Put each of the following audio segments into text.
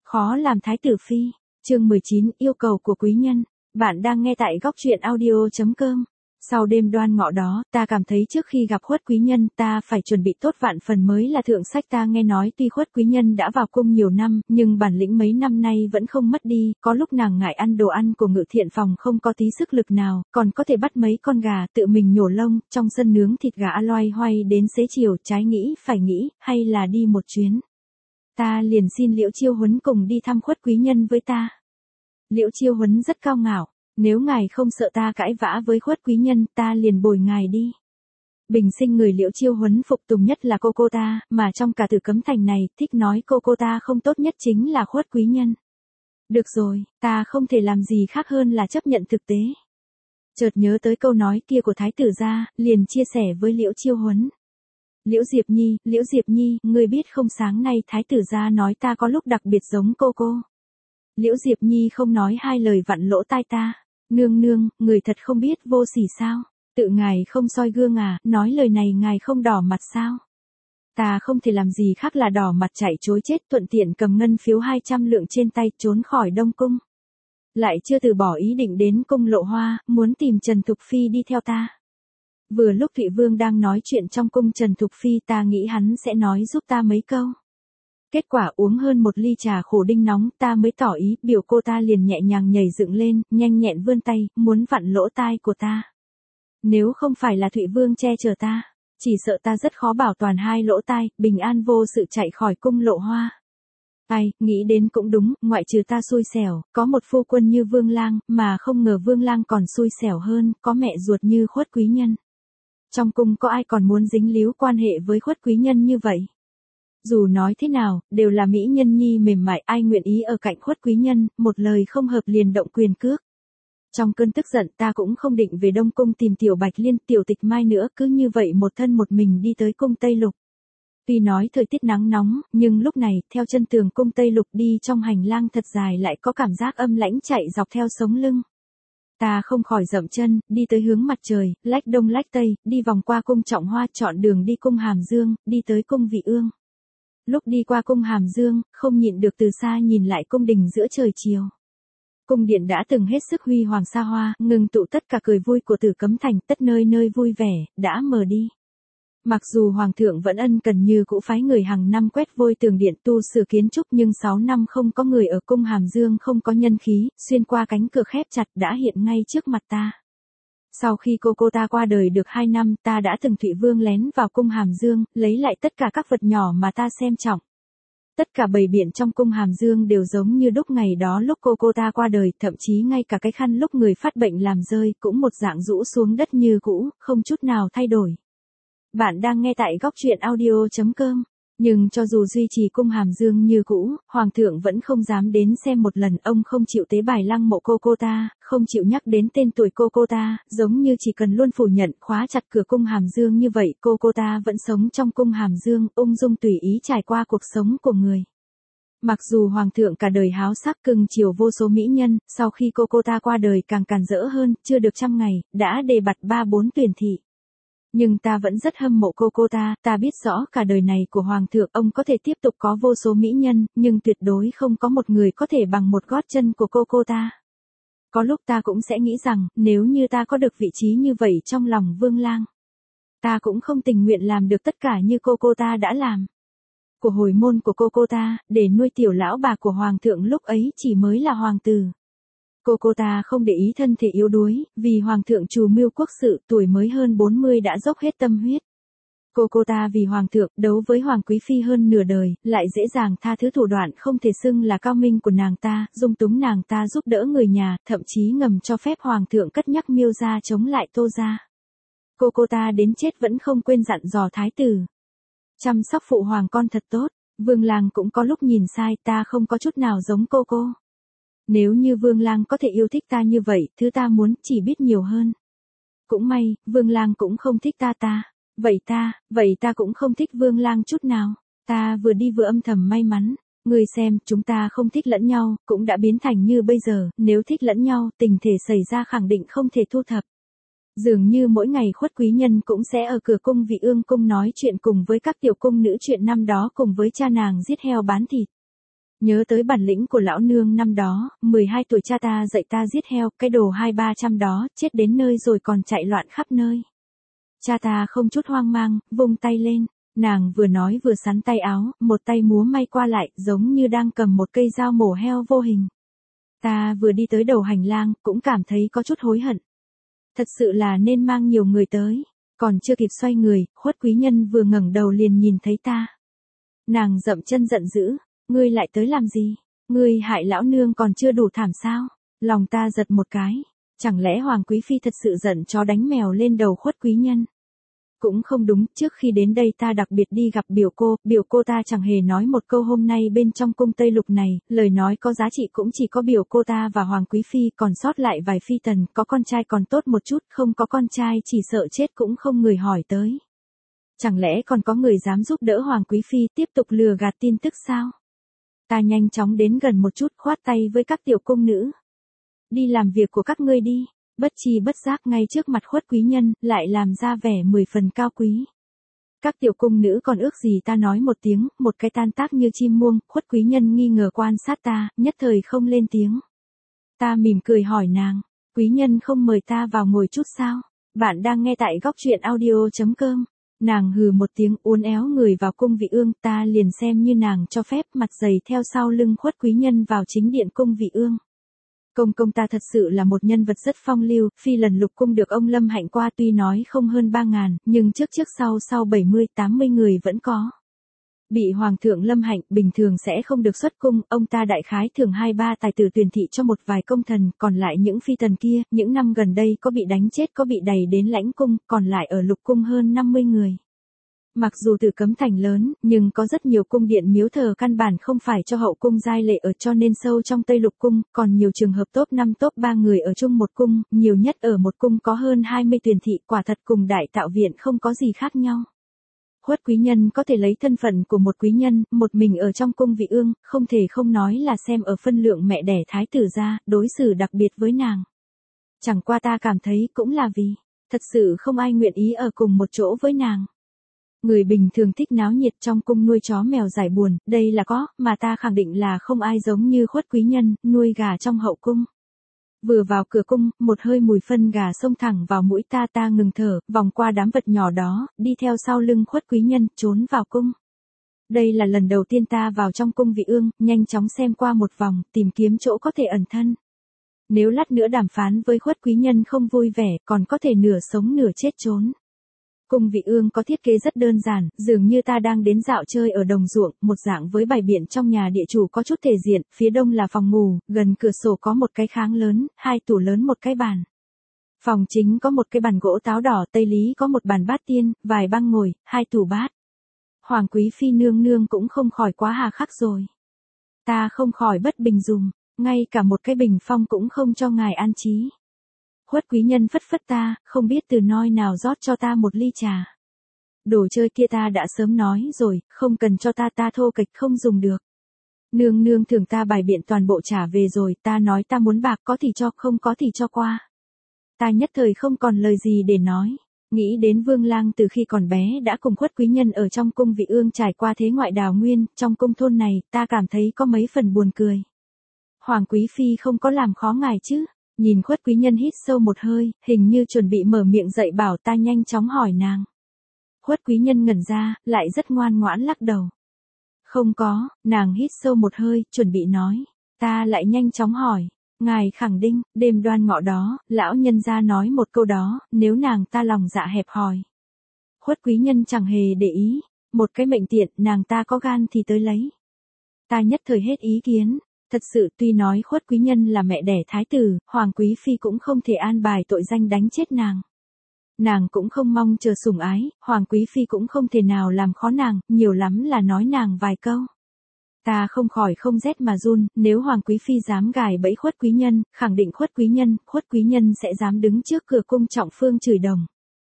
Khó làm thái tử phi. Chương 19, yêu cầu của quý nhân. Bạn đang nghe tại góc truyện audio.com. Sau đêm đoan ngọ đó, ta cảm thấy trước khi gặp Khuất quý nhân, ta phải chuẩn bị tốt vạn phần mới là thượng sách. Ta nghe nói tuy Khuất quý nhân đã vào cung nhiều năm, nhưng bản lĩnh mấy năm nay vẫn không mất đi. Có lúc nàng ngại ăn đồ ăn của Ngự Thiện phòng không có tí sức lực nào, còn có thể bắt mấy con gà tự mình nhổ lông, trong sân nướng thịt gà loay hoay đến xế chiều. Trái nghĩ phải nghĩ, hay là đi một chuyến. Ta liền xin Liễu Chiêu Huấn cùng đi thăm Khuất quý nhân với ta. Liễu Chiêu Huấn rất cao ngạo, nếu ngài không sợ ta cãi vã với Khuất quý nhân, ta liền bồi ngài đi. Bình sinh người Liễu Chiêu Huấn phục tùng nhất là cô ta, mà trong cả Tử Cấm Thành này, thích nói cô ta không tốt nhất chính là Khuất quý nhân. Được rồi, ta không thể làm gì khác hơn là chấp nhận thực tế. Chợt nhớ tới câu nói kia của thái tử gia, liền chia sẻ với Liễu Chiêu Huấn. Liễu Diệp Nhi, ngươi biết không, sáng nay thái tử gia nói ta có lúc đặc biệt giống cô. Liễu Diệp Nhi không nói hai lời vặn lỗ tai ta. Nương, người thật không biết vô sỉ sao? Tự ngài không soi gương à, nói lời này ngài không đỏ mặt sao? Ta không thể làm gì khác là đỏ mặt chạy trối chết, thuận tiện cầm ngân phiếu 200 lượng trên tay trốn khỏi Đông Cung. Lại chưa từ bỏ ý định đến cung Lộ Hoa, muốn tìm Trần Thục Phi đi theo ta. Vừa lúc Thụy Vương đang nói chuyện trong cung Trần Thục Phi, ta nghĩ hắn sẽ nói giúp ta mấy câu. Kết quả uống hơn một ly trà khổ đinh nóng, ta mới tỏ ý, biểu cô ta liền nhẹ nhàng nhảy dựng lên, nhanh nhẹn vươn tay, muốn vặn lỗ tai của ta. Nếu không phải là Thụy Vương che chở ta, chỉ sợ ta rất khó bảo toàn hai lỗ tai, bình an vô sự chạy khỏi cung Lộ Hoa. Ai, nghĩ đến cũng đúng, ngoại trừ ta xui xẻo, có một phu quân như Vương Lang, mà không ngờ Vương Lang còn xui xẻo hơn, có mẹ ruột như Khuất quý nhân. Trong cung có ai còn muốn dính líu quan hệ với Khuất quý nhân như vậy? Dù nói thế nào, đều là mỹ nhân nhi mềm mại, ai nguyện ý ở cạnh Khuất quý nhân, một lời không hợp liền động quyền cước. Trong cơn tức giận, ta cũng không định về Đông Cung tìm Tiểu Bạch Liên, Tiểu Tịch Mai nữa, cứ như vậy một thân một mình đi tới cung Tây Lục. Tuy nói thời tiết nắng nóng, nhưng lúc này, theo chân tường cung Tây Lục đi trong hành lang thật dài lại có cảm giác âm lãnh chạy dọc theo sống lưng. Ta không khỏi dậm chân, đi tới hướng mặt trời, lách đông lách tây, đi vòng qua cung Trọng Hoa, chọn đường đi cung Hàm Dương, đi tới cung Vị Ương. Lúc đi qua cung Hàm Dương, không nhịn được từ xa nhìn lại cung đình giữa trời chiều. Cung điện đã từng hết sức huy hoàng xa hoa, ngừng tụ tất cả cười vui của Tử Cấm Thành, tất nơi nơi vui vẻ, đã mờ đi. Mặc dù Hoàng thượng vẫn ân cần như cũ phái người hàng năm quét vôi tường điện tu sửa kiến trúc, nhưng 6 năm không có người ở cung Hàm Dương, không có nhân khí, xuyên qua cánh cửa khép chặt đã hiện ngay trước mặt ta. Sau khi cô ta qua đời được 2 năm, ta đã từng Thụy Vương lén vào cung Hàm Dương, lấy lại tất cả các vật nhỏ mà ta xem trọng. Tất cả bày biện trong cung Hàm Dương đều giống như đúc ngày đó lúc cô ta qua đời, thậm chí ngay cả cái khăn lúc người phát bệnh làm rơi cũng một dạng rũ xuống đất như cũ, không chút nào thay đổi. Bạn đang nghe tại góc truyện audio.com. Nhưng cho dù duy trì cung Hàm Dương như cũ, Hoàng thượng vẫn không dám đến xem một lần, ông không chịu tế bài lăng mộ cô ta, không chịu nhắc đến tên tuổi cô ta, giống như chỉ cần luôn phủ nhận khóa chặt cửa cung Hàm Dương như vậy, cô ta vẫn sống trong cung Hàm Dương, ung dung tùy ý trải qua cuộc sống của người. Mặc dù Hoàng thượng cả đời háo sắc cưng chiều vô số mỹ nhân, sau khi cô ta qua đời càng càn rỡ hơn, chưa được 100 ngày, đã đề bạt 3-4 tuyển thị. Nhưng ta vẫn rất hâm mộ cô ta biết rõ cả đời này của Hoàng thượng ông có thể tiếp tục có vô số mỹ nhân, nhưng tuyệt đối không có một người có thể bằng một gót chân của cô ta. Có lúc ta cũng sẽ nghĩ rằng, nếu như ta có được vị trí như vậy trong lòng Vương Lang, ta cũng không tình nguyện làm được tất cả như cô ta đã làm. Của hồi môn của cô ta, để nuôi tiểu lão bà của Hoàng thượng lúc ấy chỉ mới là hoàng tử. Cô ta không để ý thân thể yếu đuối, vì Hoàng thượng trù mưu quốc sự, tuổi mới hơn 40 đã dốc hết tâm huyết. Cô ta vì Hoàng thượng, đấu với Hoàng Quý Phi hơn nửa đời, lại dễ dàng tha thứ thủ đoạn không thể xưng là cao minh của nàng ta, dung túng nàng ta giúp đỡ người nhà, thậm chí ngầm cho phép Hoàng thượng cất nhắc Miêu gia chống lại Tô gia. Cô ta đến chết vẫn không quên dặn dò thái tử. Chăm sóc phụ hoàng con thật tốt, Vương Lang cũng có lúc nhìn sai, ta không có chút nào giống cô. Nếu như Vương Lang có thể yêu thích ta như vậy, thứ ta muốn chỉ biết nhiều hơn. Cũng may, Vương Lang cũng không thích ta. Vậy ta cũng không thích Vương Lang chút nào. Ta vừa đi vừa âm thầm may mắn. Người xem, chúng ta không thích lẫn nhau, cũng đã biến thành như bây giờ, nếu thích lẫn nhau, tình thể xảy ra khẳng định không thể thu thập. Dường như mỗi ngày Khuất quý nhân cũng sẽ ở cửa cung Vị Ương cung nói chuyện cùng với các tiểu cung nữ chuyện năm đó cùng với cha nàng giết heo bán thịt. Nhớ tới bản lĩnh của lão nương năm đó, 12 tuổi cha ta dạy ta giết heo, cái đồ 200-300 đó, chết đến nơi rồi còn chạy loạn khắp nơi. Cha ta không chút hoang mang, vung tay lên, nàng vừa nói vừa sắn tay áo, một tay múa may qua lại, giống như đang cầm một cây dao mổ heo vô hình. Ta vừa đi tới đầu hành lang, cũng cảm thấy có chút hối hận. Thật sự là nên mang nhiều người tới. Còn chưa kịp xoay người, Khuất quý nhân vừa ngẩng đầu liền nhìn thấy ta. Nàng dậm chân giận dữ, ngươi lại tới làm gì? Ngươi hại lão nương còn chưa đủ thảm sao? Lòng ta giật một cái, chẳng lẽ Hoàng quý phi thật sự giận chó đánh mèo lên đầu Khuất quý nhân? Cũng không đúng, trước khi đến đây ta đặc biệt đi gặp biểu cô ta chẳng hề nói một câu hôm nay bên trong cung Tây Lục này, lời nói có giá trị cũng chỉ có biểu cô ta và Hoàng quý phi, còn sót lại vài phi tần, có con trai còn tốt một chút, không có con trai chỉ sợ chết cũng không người hỏi tới. Chẳng lẽ còn có người dám giúp đỡ Hoàng quý phi tiếp tục lừa gạt tin tức sao? Ta nhanh chóng đến gần một chút, khoát tay với các tiểu cung nữ. Đi làm việc của các ngươi đi. Bất chi bất giác ngay trước mặt Khuất quý nhân, lại làm ra vẻ 10 phần cao quý. Các tiểu cung nữ còn ước gì ta nói một tiếng, một cái tan tác như chim muông, Khuất quý nhân nghi ngờ quan sát ta, nhất thời không lên tiếng. Ta mỉm cười hỏi nàng, quý nhân không mời ta vào ngồi chút sao? Bạn đang nghe tại góc truyện audio.com. Nàng hừ một tiếng uốn éo người vào cung vị ương, ta liền xem như nàng cho phép, mặt dày theo sau lưng Khuất quý nhân vào chính điện cung vị ương. Công ta thật sự là một nhân vật rất phong lưu, phi lần lục cung được ông Lâm Hạnh qua tuy nói không hơn 3.000, nhưng trước sau 70-80 người vẫn có. Bị Hoàng thượng Lâm Hạnh bình thường sẽ không được xuất cung, ông ta đại khái thường 2-3 tài tử tuyển thị cho một vài công thần, còn lại những phi tần kia, những năm gần đây có bị đánh chết có bị đày đến lãnh cung, còn lại ở lục cung hơn 50 người. Mặc dù Tử Cấm thành lớn, nhưng có rất nhiều cung điện miếu thờ căn bản không phải cho hậu cung giai lệ ở, cho nên sâu trong Tây Lục cung, còn nhiều trường hợp top 5 top 3 người ở chung một cung, nhiều nhất ở một cung có hơn 20 tuyển thị, quả thật cùng đại tạo viện không có gì khác nhau. Khuất quý nhân có thể lấy thân phận của một quý nhân, một mình ở trong cung vị ương, không thể không nói là xem ở phân lượng mẹ đẻ thái tử ra, đối xử đặc biệt với nàng. Chẳng qua ta cảm thấy cũng là vì, thật sự không ai nguyện ý ở cùng một chỗ với nàng. Người bình thường thích náo nhiệt, trong cung nuôi chó mèo giải buồn, đây là có, mà ta khẳng định là không ai giống như Khuất quý nhân, nuôi gà trong hậu cung. Vừa vào cửa cung, một hơi mùi phân gà xông thẳng vào mũi ta ngừng thở, vòng qua đám vật nhỏ đó, đi theo sau lưng Khuất quý nhân, trốn vào cung. Đây là lần đầu tiên ta vào trong cung vị ương, nhanh chóng xem qua một vòng, tìm kiếm chỗ có thể ẩn thân. Nếu lát nữa đàm phán với Khuất quý nhân không vui vẻ, còn có thể nửa sống nửa chết trốn. Cung vị ương có thiết kế rất đơn giản, dường như ta đang đến dạo chơi ở đồng ruộng, một dạng với bày biện trong nhà địa chủ có chút thể diện, phía đông là phòng ngủ, gần cửa sổ có một cái kháng lớn, 2 tủ lớn một cái bàn. Phòng chính có một cái bàn gỗ táo đỏ, tây lý có một bàn bát tiên, vài băng ngồi, 2 tủ bát. Hoàng quý phi nương nương cũng không khỏi quá hà khắc rồi. Ta không khỏi bất bình dùm, ngay cả một cái bình phong cũng không cho ngài an trí. Khuất quý nhân phất phất ta, không biết từ nơi nào rót cho ta một ly trà. Đồ chơi kia ta đã sớm nói rồi, không cần cho ta thô kệch không dùng được. Nương nương thường ta bài biện toàn bộ trả về rồi, ta nói ta muốn bạc có thì cho, không có thì cho qua. Ta nhất thời không còn lời gì để nói. Nghĩ đến Vương Lang từ khi còn bé đã cùng Khuất quý nhân ở trong cung vị ương trải qua thế ngoại đào nguyên, trong cung thôn này, ta cảm thấy có mấy phần buồn cười. Hoàng quý phi không có làm khó ngài chứ? Nhìn Khuất quý nhân hít sâu một hơi, hình như chuẩn bị mở miệng dạy bảo ta nhanh chóng hỏi nàng. Khuất quý nhân ngẩn ra, lại rất ngoan ngoãn lắc đầu. Không có, nàng hít sâu một hơi, chuẩn bị nói. Ta lại nhanh chóng hỏi. Ngài khẳng định, đêm đoan ngọ đó, lão nhân gia nói một câu đó, nếu nàng ta lòng dạ hẹp hòi. Khuất quý nhân chẳng hề để ý, một cái mệnh tiện, nàng ta có gan thì tới lấy. Ta nhất thời hết ý kiến. Thật sự tuy nói Khuất quý nhân là mẹ đẻ thái tử, Hoàng quý phi cũng không thể an bài tội danh đánh chết nàng. Nàng cũng không mong chờ sủng ái, Hoàng quý phi cũng không thể nào làm khó nàng, nhiều lắm là nói nàng vài câu. Ta không khỏi không rét mà run, nếu Hoàng quý phi dám gài bẫy Khuất quý nhân, khẳng định Khuất quý nhân sẽ dám đứng trước cửa cung trọng phương chửi đồng.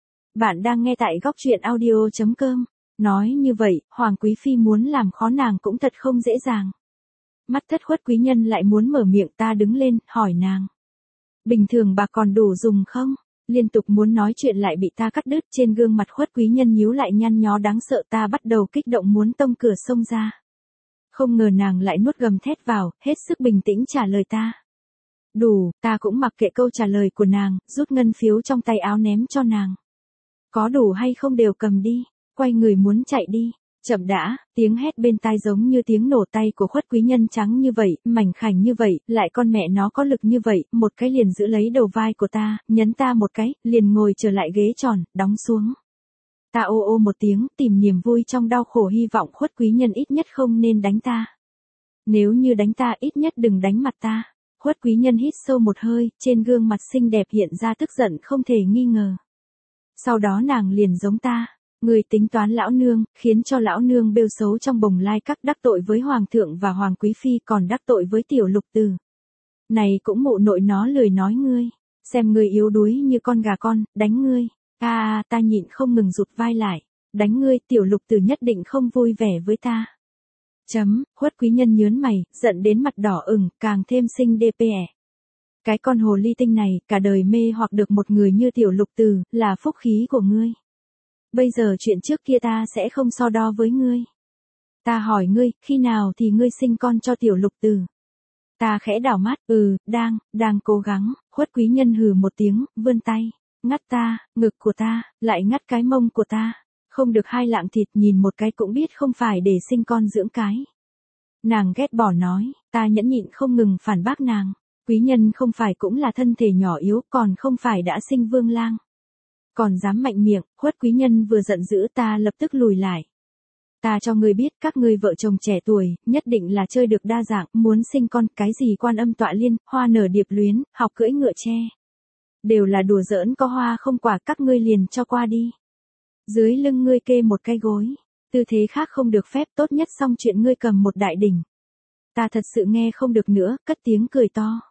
Bạn đang nghe tại góc truyện audio.com. Nói như vậy, Hoàng quý phi muốn làm khó nàng cũng thật không dễ dàng. Mắt thất Khuất quý nhân lại muốn mở miệng, ta đứng lên, hỏi nàng. Bình thường bà còn đủ dùng không? Liên tục muốn nói chuyện lại bị ta cắt đứt, trên gương mặt Khuất quý nhân nhíu lại nhăn nhó đáng sợ, ta bắt đầu kích động muốn tông cửa xông ra. Không ngờ nàng lại nuốt gầm thét vào, hết sức bình tĩnh trả lời ta. Đủ, ta cũng mặc kệ câu trả lời của nàng, rút ngân phiếu trong tay áo ném cho nàng. Có đủ hay không đều cầm đi, quay người muốn chạy đi. Chậm đã, tiếng hét bên tai giống như tiếng nổ tay của Khuất Quý Nhân trắng như vậy, mảnh khảnh như vậy, lại con mẹ nó có lực như vậy, một cái liền giữ lấy đầu vai của ta, nhấn ta một cái, liền ngồi trở lại ghế tròn, đóng xuống. Ta ô ô một tiếng, tìm niềm vui trong đau khổ, hy vọng Khuất Quý Nhân ít nhất không nên đánh ta. Nếu như đánh ta ít nhất đừng đánh mặt ta. Khuất Quý Nhân hít sâu một hơi, trên gương mặt xinh đẹp hiện ra tức giận không thể nghi ngờ. Sau đó nàng liền giống ta. Người tính toán lão nương, khiến cho lão nương bêu xấu trong bồng lai các, đắc tội với hoàng thượng và hoàng quý phi, còn đắc tội với tiểu lục tử. Này cũng mụ nội nó lười nói ngươi, xem ngươi yếu đuối như con gà con, đánh ngươi. Ta nhịn không ngừng rụt vai lại, đánh ngươi, tiểu lục tử nhất định không vui vẻ với ta. Khuất Quý Nhân nhớn mày, giận đến mặt đỏ ửng, càng thêm xinh DPE. Cái con hồ ly tinh này, cả đời mê hoặc được một người như tiểu lục tử, là phúc khí của ngươi. Bây giờ chuyện trước kia ta sẽ không so đo với ngươi. Ta hỏi ngươi, khi nào thì ngươi sinh con cho tiểu lục tử? Ta khẽ đảo mắt, đang cố gắng. Khuất Quý Nhân hừ một tiếng, vươn tay, ngắt ta, ngực của ta, lại ngắt cái mông của ta. Không được 2 lạng thịt, nhìn một cái cũng biết không phải để sinh con dưỡng cái. Nàng ghét bỏ nói, ta nhẫn nhịn không ngừng phản bác nàng. Quý Nhân không phải cũng là thân thể nhỏ yếu, còn không phải đã sinh vương lang. Còn dám mạnh miệng. Khuất Quý Nhân vừa giận dữ, ta lập tức lùi lại. Ta cho ngươi biết, các ngươi vợ chồng trẻ tuổi, nhất định là chơi được đa dạng, muốn sinh con, cái gì Quan Âm Tọa Liên, hoa nở điệp luyến, học cưỡi ngựa tre. Đều là đùa giỡn, có hoa không quả, các ngươi liền cho qua đi. Dưới lưng ngươi kê một cái gối, tư thế khác không được phép, tốt nhất xong chuyện ngươi cầm một đại đỉnh. Ta thật sự nghe không được nữa, cất tiếng cười to.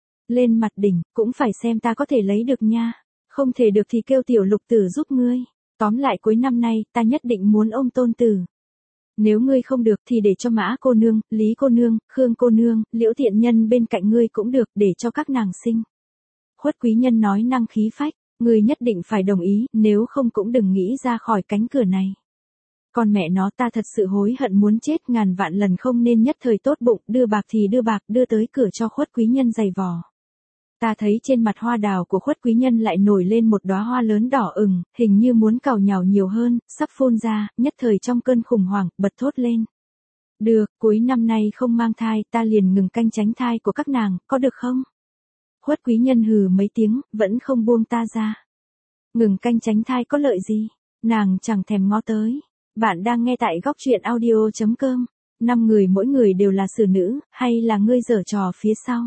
Lên mặt đỉnh, cũng phải xem ta có thể lấy được nha. Không thể được thì kêu tiểu lục tử giúp ngươi. Tóm lại cuối năm nay, ta nhất định muốn ôm tôn tử. Nếu ngươi không được thì để cho Mã cô nương, Lý cô nương, Khương cô nương, Liễu thiện nhân bên cạnh ngươi cũng được, để cho các nàng sinh. Khuất Quý Nhân nói năng khí phách, ngươi nhất định phải đồng ý, nếu không cũng đừng nghĩ ra khỏi cánh cửa này. Con mẹ nó, ta thật sự hối hận muốn chết, ngàn vạn lần không nên nhất thời tốt bụng, đưa bạc thì đưa bạc, đưa tới cửa cho Khuất Quý Nhân giày vò. Ta thấy trên mặt hoa đào của Khuất Quý Nhân lại nổi lên một đóa hoa lớn đỏ ửng, hình như muốn cào nhào nhiều hơn, sắp phun ra, nhất thời trong cơn khủng hoảng, bật thốt lên. Được, cuối năm nay không mang thai, ta liền ngừng canh tránh thai của các nàng, có được không? Khuất Quý Nhân hừ mấy tiếng, vẫn không buông ta ra. Ngừng canh tránh thai có lợi gì? Nàng chẳng thèm ngó tới. Bạn đang nghe tại góc truyện audio.com. 5 người mỗi người đều là xử nữ, hay là ngươi giở trò phía sau?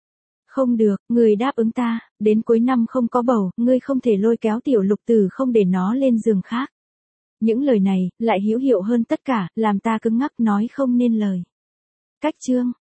Không được, ngươi đáp ứng ta, đến cuối năm không có bầu, ngươi không thể lôi kéo tiểu lục tử, không để nó lên giường khác. Những lời này, lại hữu hiệu hơn tất cả, làm ta cứng ngắc nói không nên lời. Cách chương.